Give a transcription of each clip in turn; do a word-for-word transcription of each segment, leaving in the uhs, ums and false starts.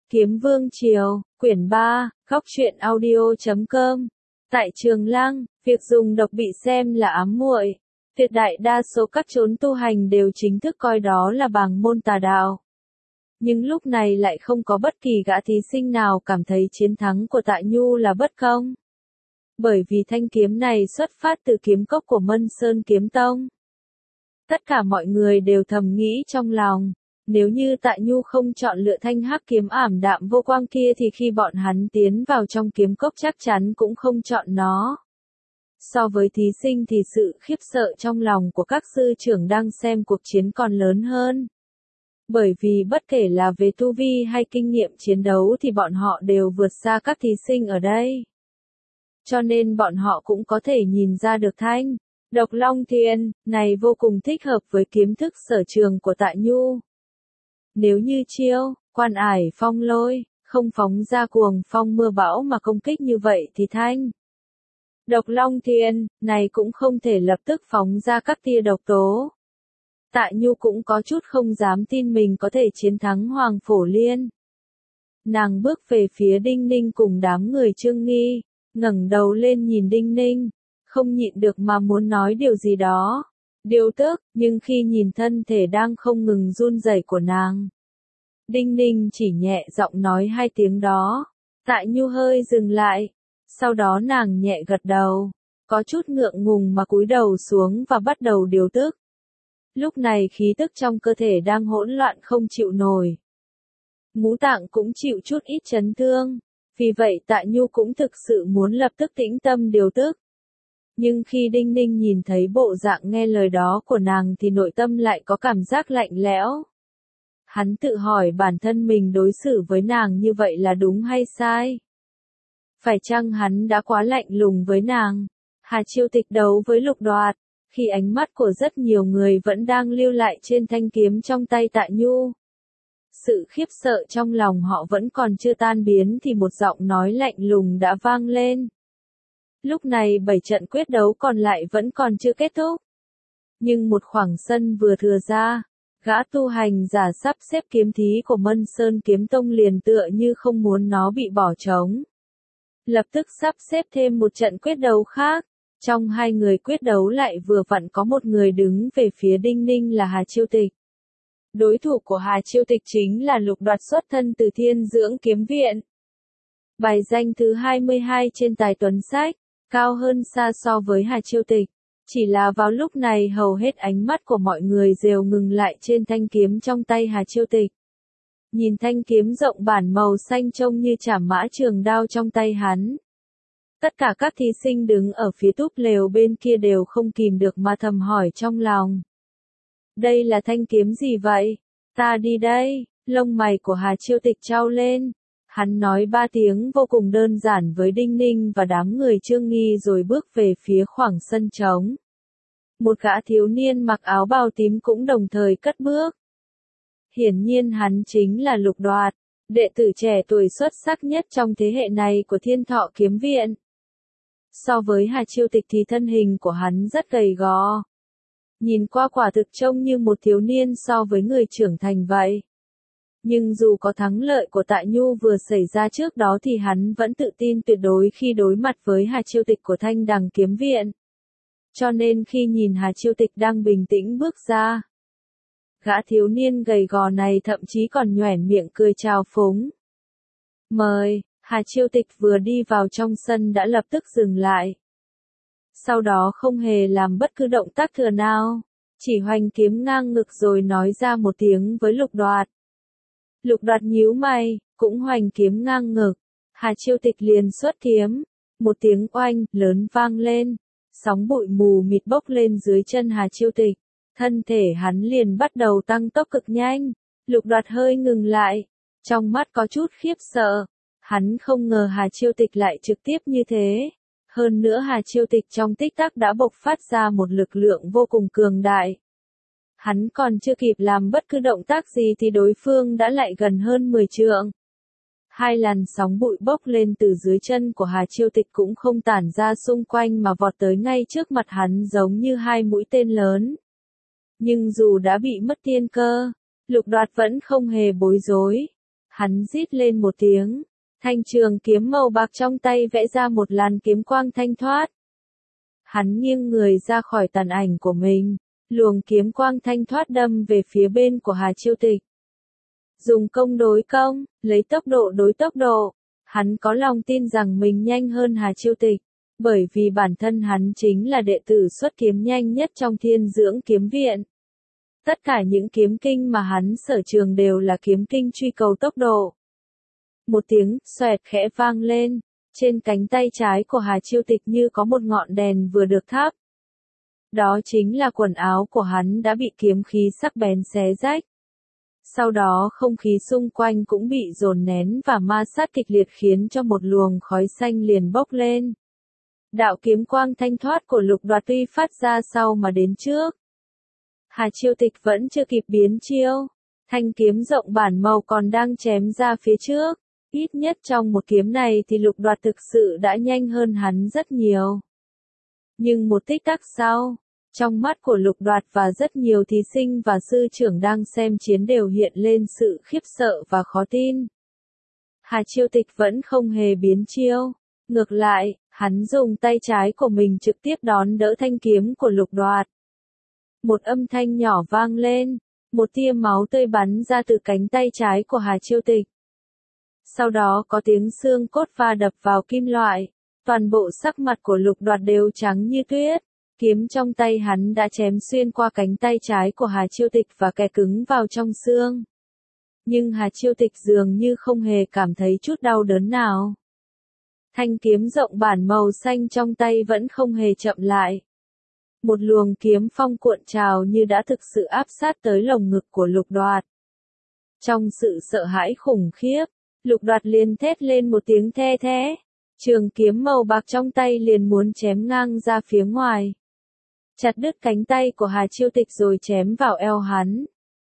Kiếm Vương Triều, quyển ba, góc truyện audio chấm com. Tại Trường Lăng, việc dùng độc bị xem là ám muội. Tuyệt đại đa số các chốn tu hành đều chính thức coi đó là bàng môn tà đạo. Nhưng lúc này lại không có bất kỳ gã thí sinh nào cảm thấy chiến thắng của Tạ Nhu là bất công. Bởi vì thanh kiếm này xuất phát từ kiếm cốc của Mân Sơn Kiếm Tông. Tất cả mọi người đều thầm nghĩ trong lòng, nếu như Tạ Nhu không chọn lựa thanh hắc kiếm ảm đạm vô quang kia thì khi bọn hắn tiến vào trong kiếm cốc chắc chắn cũng không chọn nó. So với thí sinh thì sự khiếp sợ trong lòng của các sư trưởng đang xem cuộc chiến còn lớn hơn. Bởi vì bất kể là về tu vi hay kinh nghiệm chiến đấu thì bọn họ đều vượt xa các thí sinh ở đây. Cho nên bọn họ cũng có thể nhìn ra được thanh Độc Long Thiên này vô cùng thích hợp với kiếm thức sở trường của Tạ Nhu. Nếu như chiêu Quan Ải Phong Lôi không phóng ra cuồng phong mưa bão mà công kích như vậy thì thanh Độc Long Thiên này cũng không thể lập tức phóng ra các tia độc tố. Tạ Nhu cũng có chút không dám tin mình có thể chiến thắng Hoàng Phổ Liên. Nàng bước về phía Đinh Ninh cùng đám người Trương Nghi, ngẩng đầu lên nhìn Đinh Ninh, không nhịn được mà muốn nói điều gì đó. Điều tức, nhưng khi nhìn thân thể đang không ngừng run rẩy của nàng, Đinh Ninh chỉ nhẹ giọng nói hai tiếng đó. Tạ Nhu hơi dừng lại, sau đó nàng nhẹ gật đầu, có chút ngượng ngùng mà cúi đầu xuống và bắt đầu điều tức. Lúc này khí tức trong cơ thể đang hỗn loạn không chịu nổi. Ngũ tạng cũng chịu chút ít chấn thương, vì vậy Tạ Nhu cũng thực sự muốn lập tức tĩnh tâm điều tức. Nhưng khi Đinh Ninh nhìn thấy bộ dạng nghe lời đó của nàng thì nội tâm lại có cảm giác lạnh lẽo. Hắn tự hỏi bản thân mình đối xử với nàng như vậy là đúng hay sai? Phải chăng hắn đã quá lạnh lùng với nàng? Hà Chiêu Tịch đấu với Lục Đoạt, khi ánh mắt của rất nhiều người vẫn đang lưu lại trên thanh kiếm trong tay Tạ Nhu. Sự khiếp sợ trong lòng họ vẫn còn chưa tan biến thì một giọng nói lạnh lùng đã vang lên. Lúc này bảy trận quyết đấu còn lại vẫn còn chưa kết thúc. Nhưng một khoảng sân vừa thừa ra, gã tu hành giả sắp xếp kiếm thí của Mân Sơn Kiếm Tông liền tựa như không muốn nó bị bỏ trống. Lập tức sắp xếp thêm một trận quyết đấu khác. Trong hai người quyết đấu lại vừa vặn có một người đứng về phía Đinh Ninh là Hà Chiêu Tịch. Đối thủ của Hà Chiêu Tịch chính là Lục Đoạt xuất thân từ Thiên Dưỡng Kiếm Viện. Bài danh thứ hai mươi hai trên Tài Tuấn Sách, cao hơn xa so với Hà Chiêu Tịch. Chỉ là vào lúc này hầu hết ánh mắt của mọi người đều ngừng lại trên thanh kiếm trong tay Hà Chiêu Tịch. Nhìn thanh kiếm rộng bản màu xanh trông như chảm mã trường đao trong tay hắn. Tất cả các thí sinh đứng ở phía túp lều bên kia đều không kìm được mà thầm hỏi trong lòng. Đây là thanh kiếm gì vậy? Ta đi đây. Lông mày của Hà Chiêu Tịch trao lên. Hắn nói ba tiếng vô cùng đơn giản với Đinh Ninh và đám người Trương Nghi rồi bước về phía khoảng sân trống. Một gã thiếu niên mặc áo bào tím cũng đồng thời cất bước. Hiển nhiên hắn chính là Lục Đoạt, đệ tử trẻ tuổi xuất sắc nhất trong thế hệ này của Thiên Thọ Kiếm Viện. So với Hà Chiêu Tịch thì thân hình của hắn rất gầy gò. Nhìn qua quả thực trông như một thiếu niên so với người trưởng thành vậy. Nhưng dù có thắng lợi của Tạ Nhu vừa xảy ra trước đó thì hắn vẫn tự tin tuyệt đối khi đối mặt với Hà Chiêu Tịch của Thanh Đằng Kiếm Viện. Cho nên khi nhìn Hà Chiêu Tịch đang bình tĩnh bước ra, gã thiếu niên gầy gò này thậm chí còn nhoẻn miệng cười chào phúng. Mời. Hà Chiêu Tịch vừa đi vào trong sân đã lập tức dừng lại. Sau đó không hề làm bất cứ động tác thừa nào, chỉ hoành kiếm ngang ngực rồi nói ra một tiếng với Lục Đoạt. Lục Đoạt nhíu mày, cũng hoành kiếm ngang ngực. Hà Chiêu Tịch liền xuất kiếm, một tiếng oanh lớn vang lên, sóng bụi mù mịt bốc lên dưới chân Hà Chiêu Tịch, thân thể hắn liền bắt đầu tăng tốc cực nhanh. Lục Đoạt hơi ngừng lại, trong mắt có chút khiếp sợ. Hắn không ngờ Hà Chiêu Tịch lại trực tiếp như thế. Hơn nữa Hà Chiêu Tịch trong tích tắc đã bộc phát ra một lực lượng vô cùng cường đại. Hắn còn chưa kịp làm bất cứ động tác gì thì đối phương đã lại gần hơn mười trượng. Hai làn sóng bụi bốc lên từ dưới chân của Hà Chiêu Tịch cũng không tản ra xung quanh mà vọt tới ngay trước mặt hắn giống như hai mũi tên lớn. Nhưng dù đã bị mất tiên cơ, Lục Đoạt vẫn không hề bối rối. Hắn rít lên một tiếng, thanh trường kiếm màu bạc trong tay vẽ ra một làn kiếm quang thanh thoát. Hắn nghiêng người ra khỏi tàn ảnh của mình, luồng kiếm quang thanh thoát đâm về phía bên của Hà Chiêu Tịch. Dùng công đối công, lấy tốc độ đối tốc độ, hắn có lòng tin rằng mình nhanh hơn Hà Chiêu Tịch, bởi vì bản thân hắn chính là đệ tử xuất kiếm nhanh nhất trong Thiên Dưỡng Kiếm Viện. Tất cả những kiếm kinh mà hắn sở trường đều là kiếm kinh truy cầu tốc độ. Một tiếng xoẹt khẽ vang lên, trên cánh tay trái của Hà Chiêu Tịch như có một ngọn đèn vừa được thắp. Đó chính là quần áo của hắn đã bị kiếm khí sắc bén xé rách. Sau đó không khí xung quanh cũng bị dồn nén và ma sát kịch liệt khiến cho một luồng khói xanh liền bốc lên. Đạo kiếm quang thanh thoát của Lục Đoạt tuy phát ra sau mà đến trước. Hà Chiêu Tịch vẫn chưa kịp biến chiêu, thanh kiếm rộng bản màu còn đang chém ra phía trước. Ít nhất trong một kiếm này thì Lục Đoạt thực sự đã nhanh hơn hắn rất nhiều. Nhưng một tích tắc sau, trong mắt của Lục Đoạt và rất nhiều thí sinh và sư trưởng đang xem chiến đều hiện lên sự khiếp sợ và khó tin. Hà Chiêu Tịch vẫn không hề biến chiêu. Ngược lại, hắn dùng tay trái của mình trực tiếp đón đỡ thanh kiếm của Lục Đoạt. Một âm thanh nhỏ vang lên, một tia máu tươi bắn ra từ cánh tay trái của Hà Chiêu Tịch. Sau đó có tiếng xương cốt va đập vào kim loại, toàn bộ sắc mặt của Lục Đoạt đều trắng như tuyết. Kiếm trong tay hắn đã chém xuyên qua cánh tay trái của Hà Chiêu Tịch và kè cứng vào trong xương. Nhưng Hà Chiêu Tịch dường như không hề cảm thấy chút đau đớn nào. Thanh kiếm rộng bản màu xanh trong tay vẫn không hề chậm lại. Một luồng kiếm phong cuộn trào như đã thực sự áp sát tới lồng ngực của Lục Đoạt. Trong sự sợ hãi khủng khiếp, Lục Đoạt liền thét lên một tiếng the thé. Trường kiếm màu bạc trong tay liền muốn chém ngang ra phía ngoài. Chặt đứt cánh tay của Hà Chiêu Tịch rồi chém vào eo hắn.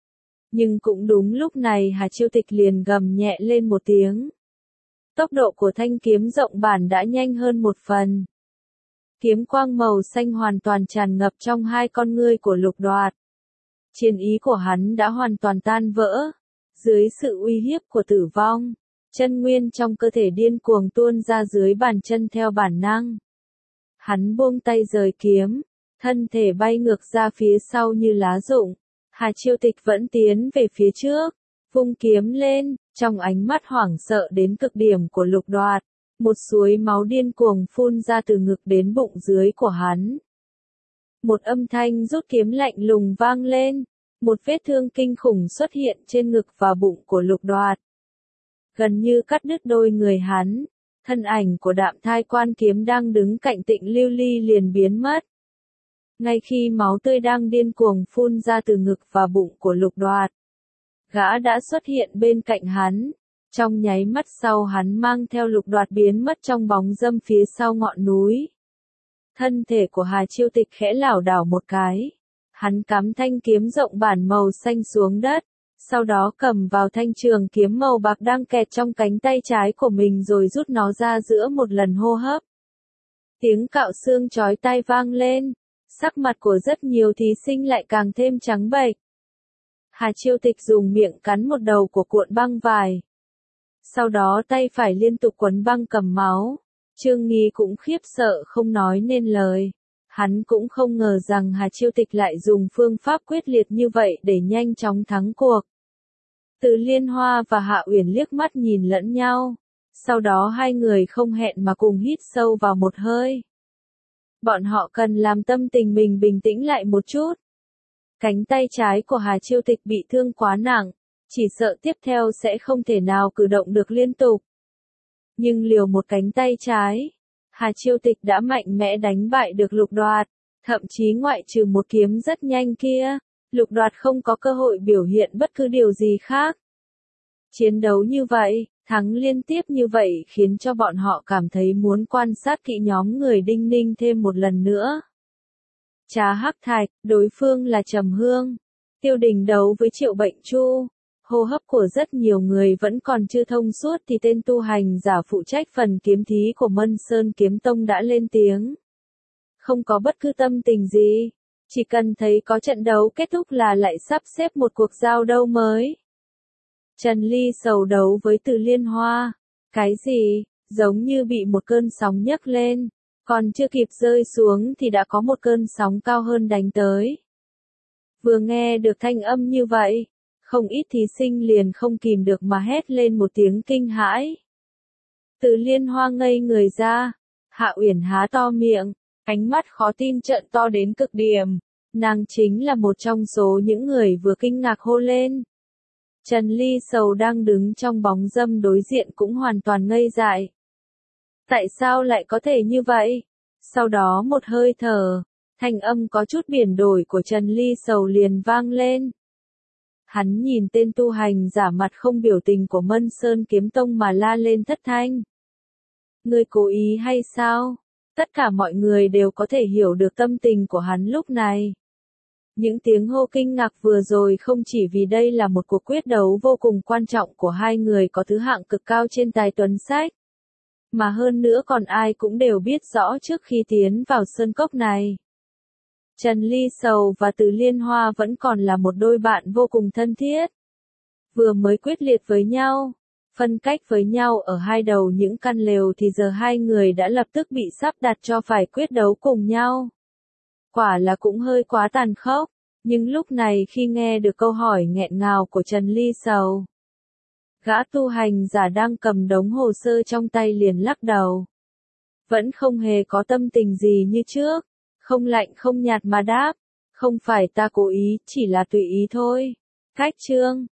Nhưng cũng đúng lúc này Hà Chiêu Tịch liền gầm nhẹ lên một tiếng. Tốc độ của thanh kiếm rộng bản đã nhanh hơn một phần. Kiếm quang màu xanh hoàn toàn tràn ngập trong hai con ngươi của Lục Đoạt. Chiến ý của hắn đã hoàn toàn tan vỡ. Dưới sự uy hiếp của tử vong, chân nguyên trong cơ thể điên cuồng tuôn ra dưới bàn chân theo bản năng. Hắn buông tay rời kiếm, thân thể bay ngược ra phía sau như lá rụng. Hà Chiêu Tịch vẫn tiến về phía trước, vung kiếm lên, trong ánh mắt hoảng sợ đến cực điểm của Lục Đoạt, một suối máu điên cuồng phun ra từ ngực đến bụng dưới của hắn. Một âm thanh rút kiếm lạnh lùng vang lên, một vết thương kinh khủng xuất hiện trên ngực và bụng của Lục Đoạt. Gần như cắt đứt đôi người hắn, thân ảnh của Đạm Thai Quan Kiếm đang đứng cạnh Tịnh Lưu Ly liền biến mất. Ngay khi máu tươi đang điên cuồng phun ra từ ngực và bụng của Lục Đoạt, gã đã xuất hiện bên cạnh hắn. Trong nháy mắt sau hắn mang theo Lục Đoạt biến mất trong bóng râm phía sau ngọn núi. Thân thể của Hà Chiêu Tịch khẽ lảo đảo một cái. Hắn cắm thanh kiếm rộng bản màu xanh xuống đất, sau đó cầm vào thanh trường kiếm màu bạc đang kẹt trong cánh tay trái của mình rồi rút nó ra giữa một lần hô hấp. Tiếng cạo xương chói tai vang lên, sắc mặt của rất nhiều thí sinh lại càng thêm trắng bệch. Hà Chiêu Tịch dùng miệng cắn một đầu của cuộn băng vải. Sau đó tay phải liên tục quấn băng cầm máu. Trương Nghi cũng khiếp sợ không nói nên lời. Hắn cũng không ngờ rằng Hà Chiêu Tịch lại dùng phương pháp quyết liệt như vậy để nhanh chóng thắng cuộc. Từ Liên Hoa và Hạ Uyển liếc mắt nhìn lẫn nhau. Sau đó hai người không hẹn mà cùng hít sâu vào một hơi. Bọn họ cần làm tâm tình mình bình tĩnh lại một chút. Cánh tay trái của Hà Chiêu Tịch bị thương quá nặng, chỉ sợ tiếp theo sẽ không thể nào cử động được liên tục. Nhưng liều một cánh tay trái, Hà Chiêu Tịch đã mạnh mẽ đánh bại được Lục Đoạt, thậm chí ngoại trừ một kiếm rất nhanh kia, Lục Đoạt không có cơ hội biểu hiện bất cứ điều gì khác. Chiến đấu như vậy, thắng liên tiếp như vậy khiến cho bọn họ cảm thấy muốn quan sát kỹ nhóm người Đinh Ninh thêm một lần nữa. Trá Hắc Thạch, đối phương là Trầm Hương. Tiêu Đình đấu với Triệu Bệnh Chu. Hô hấp của rất nhiều người vẫn còn chưa thông suốt thì tên tu hành giả phụ trách phần kiếm thí của Mân Sơn Kiếm Tông đã lên tiếng. Không có bất cứ tâm tình gì, chỉ cần thấy có trận đấu kết thúc là lại sắp xếp một cuộc giao đấu mới. Trần Ly sầu đấu với Từ Liên Hoa. Cái gì? Giống như bị một cơn sóng nhấc lên. Còn chưa kịp rơi xuống thì đã có một cơn sóng cao hơn đánh tới. Vừa nghe được thanh âm như vậy, không ít thí sinh liền không kìm được mà hét lên một tiếng kinh hãi. Từ Liên Hoa ngây người ra, Hạ Uyển há to miệng, ánh mắt khó tin trợn to đến cực điểm. Nàng chính là một trong số những người vừa kinh ngạc hô lên. Trần Ly sầu đang đứng trong bóng râm đối diện cũng hoàn toàn ngây dại. Tại sao lại có thể như vậy? Sau đó một hơi thở, thanh âm có chút biển đổi của Trần Ly sầu liền vang lên. Hắn nhìn tên tu hành giả mặt không biểu tình của Mân Sơn Kiếm Tông mà la lên thất thanh. Ngươi cố ý hay sao? Tất cả mọi người đều có thể hiểu được tâm tình của hắn lúc này. Những tiếng hô kinh ngạc vừa rồi không chỉ vì đây là một cuộc quyết đấu vô cùng quan trọng của hai người có thứ hạng cực cao trên tài tuấn sách, mà hơn nữa còn ai cũng đều biết rõ trước khi tiến vào sơn cốc này. Trần Ly Sầu và Từ Liên Hoa vẫn còn là một đôi bạn vô cùng thân thiết. Vừa mới quyết liệt với nhau, phân cách với nhau ở hai đầu những căn lều thì giờ hai người đã lập tức bị sắp đặt cho phải quyết đấu cùng nhau. Quả là cũng hơi quá tàn khốc, nhưng lúc này khi nghe được câu hỏi nghẹn ngào của Trần Ly Sầu, gã tu hành giả đang cầm đống hồ sơ trong tay liền lắc đầu. Vẫn không hề có tâm tình gì như trước, không lạnh không nhạt mà đáp, không phải ta cố ý, chỉ là tùy ý thôi. Cách chương